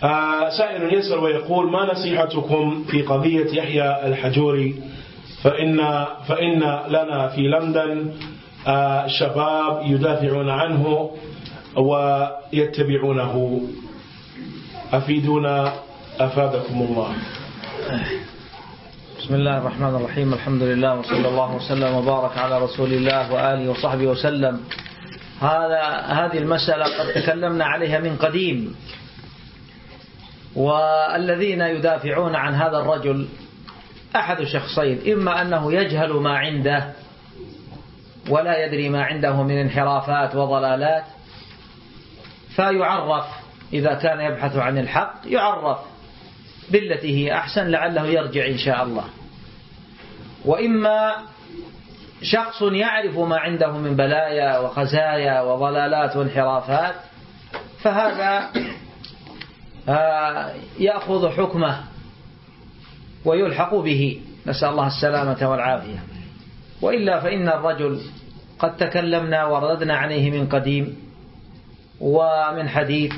سائل يسأل ويقول: ما نصيحتكم في قضية يحيى الحجوري؟ فإن لنا في لندن شباب يدافعون عنه ويتبعونه، أفيدونا أفادكم الله. بسم الله الرحمن الرحيم، الحمد لله وصلى الله وسلم وبارك على رسول الله وآله وصحبه وسلم. هذه المسألة قد تكلمنا عليها من قديم، والذين يدافعون عن هذا الرجل أحد شخصين: إما أنه يجهل ما عنده ولا يدري ما عنده من انحرافات وضلالات فيعرف، إذا كان يبحث عن الحق يعرف بالتي هي أحسن لعله يرجع إن شاء الله. وإما شخص يعرف ما عنده من بلايا وخزايا وضلالات وانحرافات، فهذا يأخذ حكمه ويلحق به، نسأل الله السلامة والعافية. وإلا فإن الرجل قد تكلمنا ورددنا عليه من قديم ومن حديث،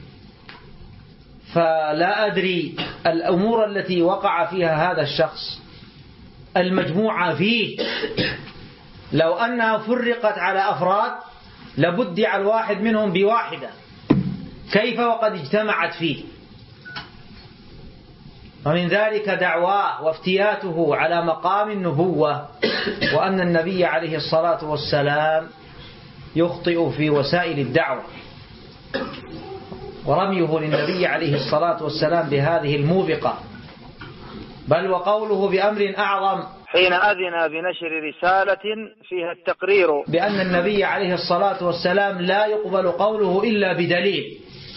فلا أدري الأمور التي وقع فيها هذا الشخص المجموعة فيه لو أنها فرقت على أفراد لبدع الواحد منهم بواحدة، كيف وقد اجتمعت فيه؟ ومن ذلك دعواه وافتياته على مقام النبوة، وأن النبي عليه الصلاة والسلام يخطئ في وسائل الدعوة، ورميه للنبي عليه الصلاة والسلام بهذه الموبقة، بل وقوله بأمر أعظم حين أذن بنشر رسالة فيها التقرير بأن النبي عليه الصلاة والسلام لا يقبل قوله إلا بدليل.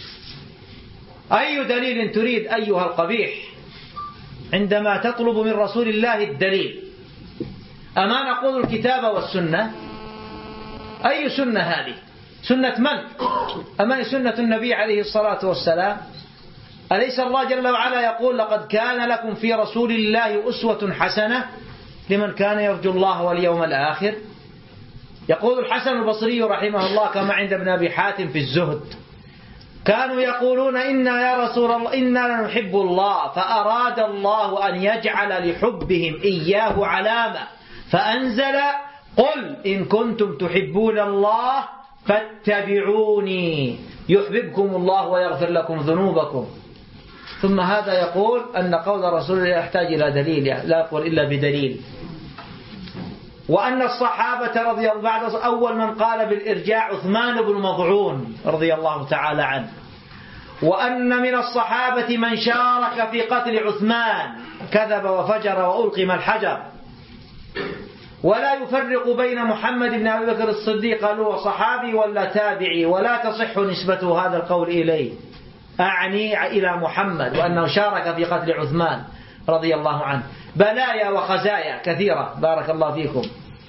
أي دليل تريد أيها القبيح عندما تطلب من رسول الله الدليل؟ أما نقول الكتاب والسنة؟ أي سنة هذه؟ سنة من؟ أما سنة النبي عليه الصلاة والسلام؟ أليس الله جل وعلا يقول: لقد كان لكم في رسول الله أسوة حسنة لمن كان يرجو الله واليوم الآخر؟ يقول الحسن البصري رحمه الله كما عند ابن أبي حاتم في الزهد: كانوا يقولون إنا يا رسول الله إنا نحب الله، فأراد الله أن يجعل لحبهم إياه علامة فأنزل: قل إن كنتم تحبون الله فاتبعوني يحببكم الله ويغفر لكم ذنوبكم. ثم هذا يقول أن قول الرسول لا يحتاج إلى دليل، لا يقول إلا بدليل. وأن الصحابة رضي الله بعد أول من قال بالإرجاع عثمان بن مضعون رضي الله تعالى عنه، وأن من الصحابة من شارك في قتل عثمان كذب وفجر وألقم الحجر، ولا يفرق بين محمد بن أبي بكر الصديق قال هو صحابي ولا تابعي، ولا تصح نسبة هذا القول إليه، أعني إلى محمد، وأنه شارك في قتل عثمان رضي الله عنه. بلايا وخزايا كثيرة بارك الله فيكم،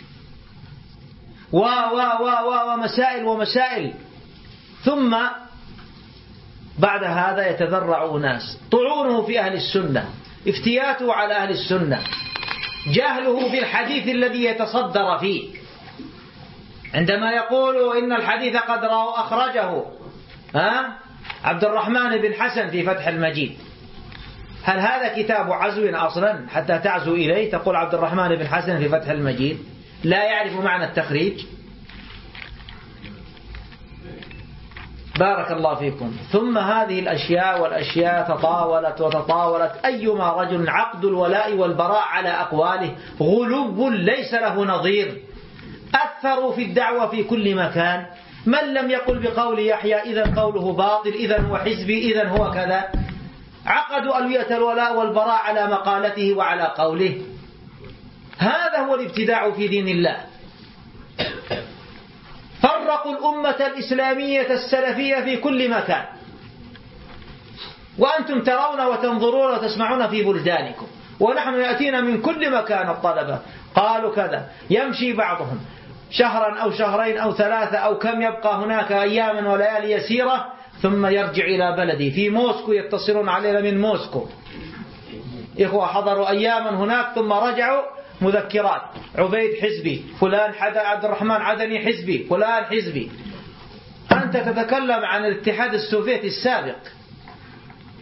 ومسائل. ثم بعد هذا يتذرع ناس، طعونه في أهل السنة، افتياته على أهل السنة، جهله بالحديث الذي يتصدر فيه، عندما يقول إن الحديث قد أخرجه عبد الرحمن بن حسن في فتح المجيد. هل هذا كتاب عزو أصلا حتى تعزو إليه تقول عبد الرحمن بن حسن في فتح المجيد؟ لا يعرف معنى التخريج؟ بارك الله فيكم. ثم هذه الأشياء والأشياء تطاولت. أيما رجل عقد الولاء والبراء على أقواله غلو ليس له نظير، أثروا في الدعوة في كل مكان. من لم يقل بقول يحيى إذن قوله باطل، إذن هو حزبي، إذن هو كذا. عقدوا ألوية الولاء والبراء على مقالته وعلى قوله. هذا هو الابتداع في دين الله. فرقوا الأمة الإسلامية السلفية في كل مكان، وأنتم ترون وتنظرون وتسمعون في بلدانكم، ونحن يأتينا من كل مكان الطلبة قالوا كذا. يمشي بعضهم شهرا أو شهرين أو ثلاثة أو كم يبقى هناك أياما وليالي يسيرة ثم يرجع إلى بلدي. في موسكو يتصلون علينا من موسكو، إخوة حضروا أياما هناك ثم رجعوا مذكرات: عبيد حزبي، فلان عبد الرحمن عدني حزبي، فلان حزبي. أنت تتكلم عن الاتحاد السوفيتي السابق،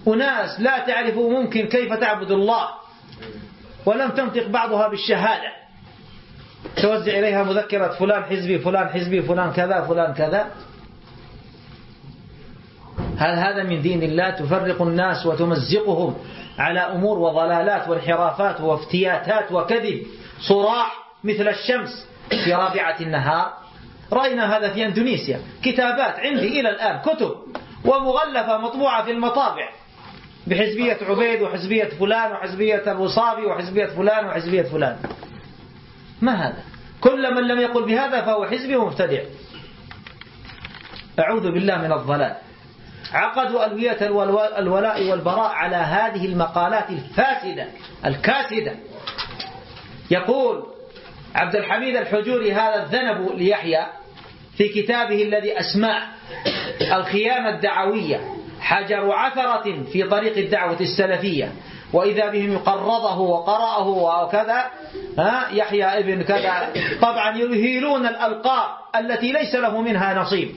أناس لا تعرف ممكن كيف تعبد الله ولم تنطق بعضها بالشهادة، توزع إليها مذكرة فلان حزبي فلان حزبي فلان كذا فلان كذا. هل هذا من دين الله؟ تفرق الناس وتمزقهم على أمور وضلالات وانحرافات وافتياتات وكذب صراح مثل الشمس في رابعة النهار. رأينا هذا في أندونيسيا، كتابات عندي إلى الآن، كتب ومغلفة مطبوعة في المطابع بحزبية عبيد وحزبية فلان وحزبية الوصابي وحزبية فلان وحزبية فلان. ما هذا؟ كل من لم يقل بهذا فهو حزبي ومبتدع. أعوذ بالله من الضلال. عقدوا ألوية الولاء والبراء على هذه المقالات الفاسدة الكاسدة. يقول عبد الحميد الحجوري هذا الذنب ليحيى في كتابه الذي أسماه الخيانة الدعوية، حجر عثرة في طريق الدعوة السلفية، وإذا بهم يقرضه وقرأه وكذا يحيى ابن كذا، طبعا يهيلون الألقاب التي ليس له منها نصيب.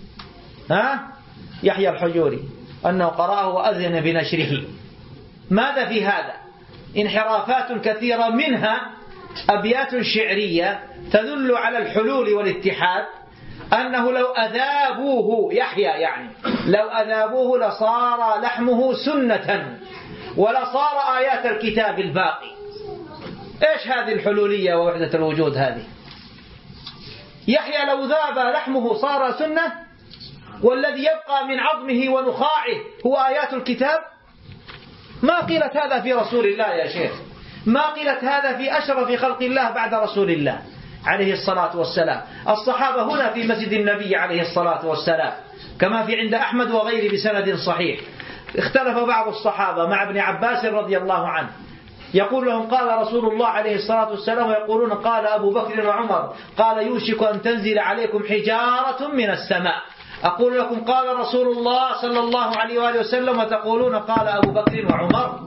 يحيى الحجوري أنه قرأه وأذن بنشره. ماذا في هذا؟ انحرافات كثيرة، منها أبيات شعرية تدل على الحلول والاتحاد، أنه لو أذابوه يحيى يعني لو أذابوه لصار لحمه سنة ولصار آيات الكتاب الباقي. إيش هذه الحلولية ووحدة الوجود هذه؟ يحيى لو ذاب لحمه صار سنة، والذي يبقى من عظمه ونخاعه هو آيات الكتاب. ما قيلت هذا في رسول الله يا شيخ، ما قيلت هذا في أشرف خلق الله بعد رسول الله عليه الصلاة والسلام. الصحابة هنا في مسجد النبي عليه الصلاة والسلام كما في عند أحمد وغيره بسند صحيح. اختلف بعض الصحابة مع ابن عباس رضي الله عنه، يقول لهم قال رسول الله عليه الصلاة والسلام، ويقولون قال أبو بكر وعمر، قال يوشك أن تنزل عليكم حجارة من السماء. أقول لكم قال رسول الله صلى الله عليه وآله وسلم، وتقولون قال أبو بكر وعمر.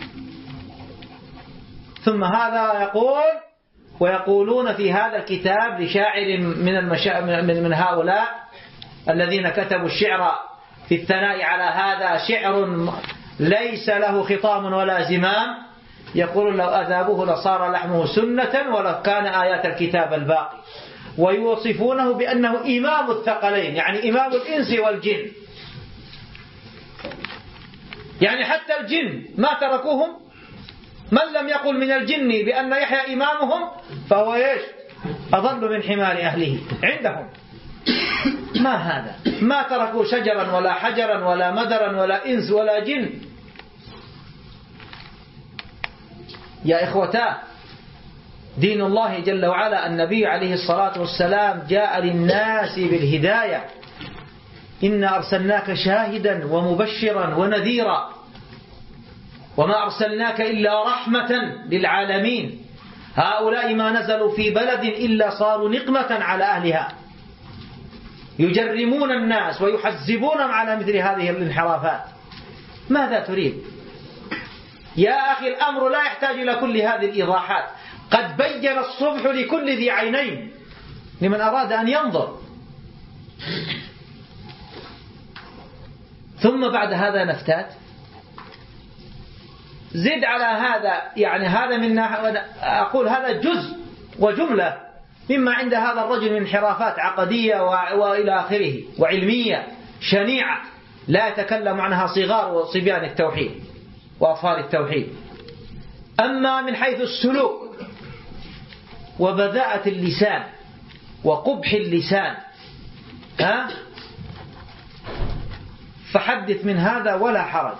ثم هذا يقول ويقولون في هذا الكتاب لشاعر من هؤلاء الذين كتبوا الشعر في الثناء على هذا، شعر ليس له خطام ولا زمام، يقول لو أذابوه لصار لحمه سنة ولو كان آيات الكتاب الباقي. ويوصفونه بأنه إمام الثقلين، يعني إمام الإنس والجن، يعني حتى الجن ما تركوهم. من لم يقل من الجن بأن يحيى إمامهم فهو إيش؟ أضل من حمار أهله عندهم. ما هذا؟ ما تركوا شجرا ولا حجرا ولا مدرا ولا إنس ولا جن. يا إخوتاه، دين الله جل وعلا النبي عليه الصلاة والسلام جاء للناس بالهداية. إنا أرسلناك شاهدا ومبشرا ونذيرا وما أرسلناك إلا رحمة للعالمين. هؤلاء ما نزلوا في بلد إلا صاروا نقمة على أهلها، يجرمون الناس ويحزبونهم على مثل هذه الانحرافات. ماذا تريد؟ يا أخي الأمر لا يحتاج إلى كل هذه الإيضاحات، قد بين الصبح لكل ذي عينين لمن أراد أن ينظر. ثم بعد هذا نفتات. زد على هذا، يعني هذا من أقول هذا جزء وجملة مما عند هذا الرجل من انحرافات عقدية وإلى آخره وعلمية شنيعة لا يتكلم عنها صغار وصبيان التوحيد وأطفال التوحيد. أما من حيث السلوك وبذاءة اللسان وقبح اللسان فحدث من هذا ولا حرج.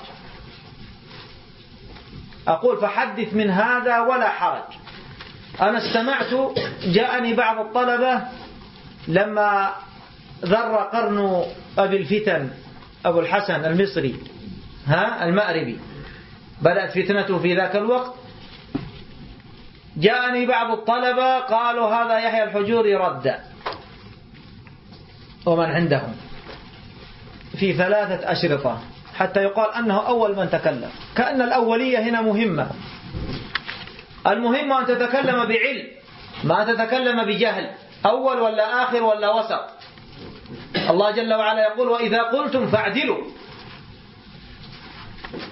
أقول فحدث من هذا ولا حرج. أنا استمعت، جاءني بعض الطلبة لما ذر قرن أبي الفتن أبو الحسن المصري المأربي، بدأت فتنته في ذاك الوقت. جاءني بعض الطلبة قالوا هذا يحيى الحجوري رد، ومن عندهم في 3 أشرطة حتى يقال أنه أول من تكلم، كأن الأولية هنا مهمة. المهم أن تتكلم بعلم، ما تتكلم بجهل، أول ولا آخر ولا وسط. الله جل وعلا يقول وإذا قلتم فاعدلوا.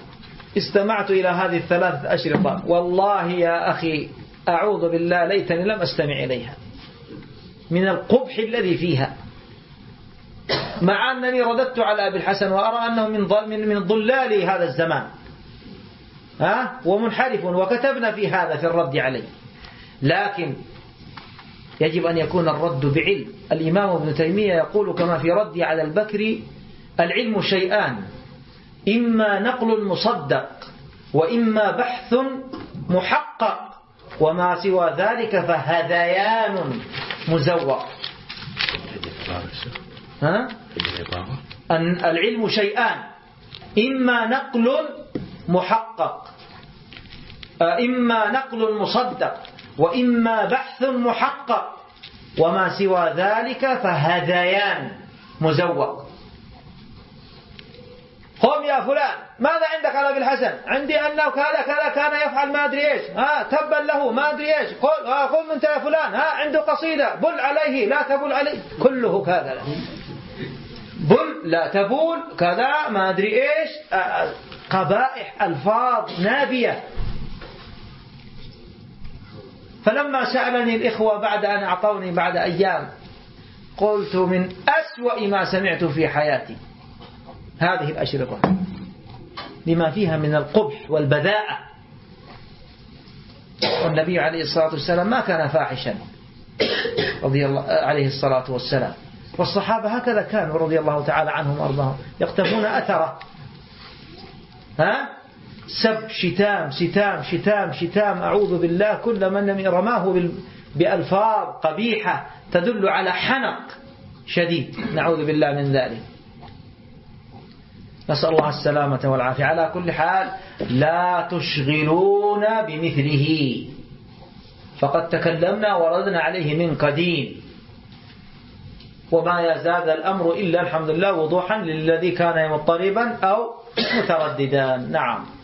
استمعت إلى هذه الثلاث أشرطة والله يا أخي أعوذ بالله ليتني لم أستمع إليها من القبح الذي فيها، مع أنني رددت على أبي الحسن وأرى أنه من ضلال هذا الزمان ومنحرف، وكتبنا في هذا في الرد عليه، لكن يجب أن يكون الرد بعلم. الإمام ابن تيمية يقول كما في ردي على البكري: العلم شيئان، إما نقل مصدق وإما بحث محقق، وما سوى ذلك فهذيان مزور. أن العلم شيئان، إما نقل محقق، إما نقل مصدق وإما بحث محقق، وما سوى ذلك فهذيان مزور. قم يا فلان، ماذا عندك على ابي الحسن؟ عندي أنه كذا كان يفعل ما أدري إيش، تبا له ما أدري إيش، قل أنت يا فلان، عنده قصيدة بل عليه لا تبل عليه، كله كذا، بل لا تبول كذا ما أدري إيش، قبائح ألفاظ نابية. فلما سألني الإخوة بعد أن أعطوني بعد أيام، قلت من أسوأ ما سمعت في حياتي هذه الأشرطة لما فيها من القبح والبذاءة. والنبي عليه الصلاة والسلام ما كان فاحشا رضي الله عليه الصلاة والسلام، والصحابة هكذا كانوا رضي الله تعالى عنهم وأرضاهم، يقتفون أثره. سب، شتام شتام شتام شتام، أعوذ بالله، كل من رماه بألفاظ قبيحة تدل على حنق شديد، نعوذ بالله من ذلك، نسأل الله السلامة والعافية. على كل حال لا تشغلون بمثله، فقد تكلمنا وردنا عليه من قديم، وما يزال الأمر إلا الحمد لله وضوحا للذي كان مضطربا أو مترددا. نعم.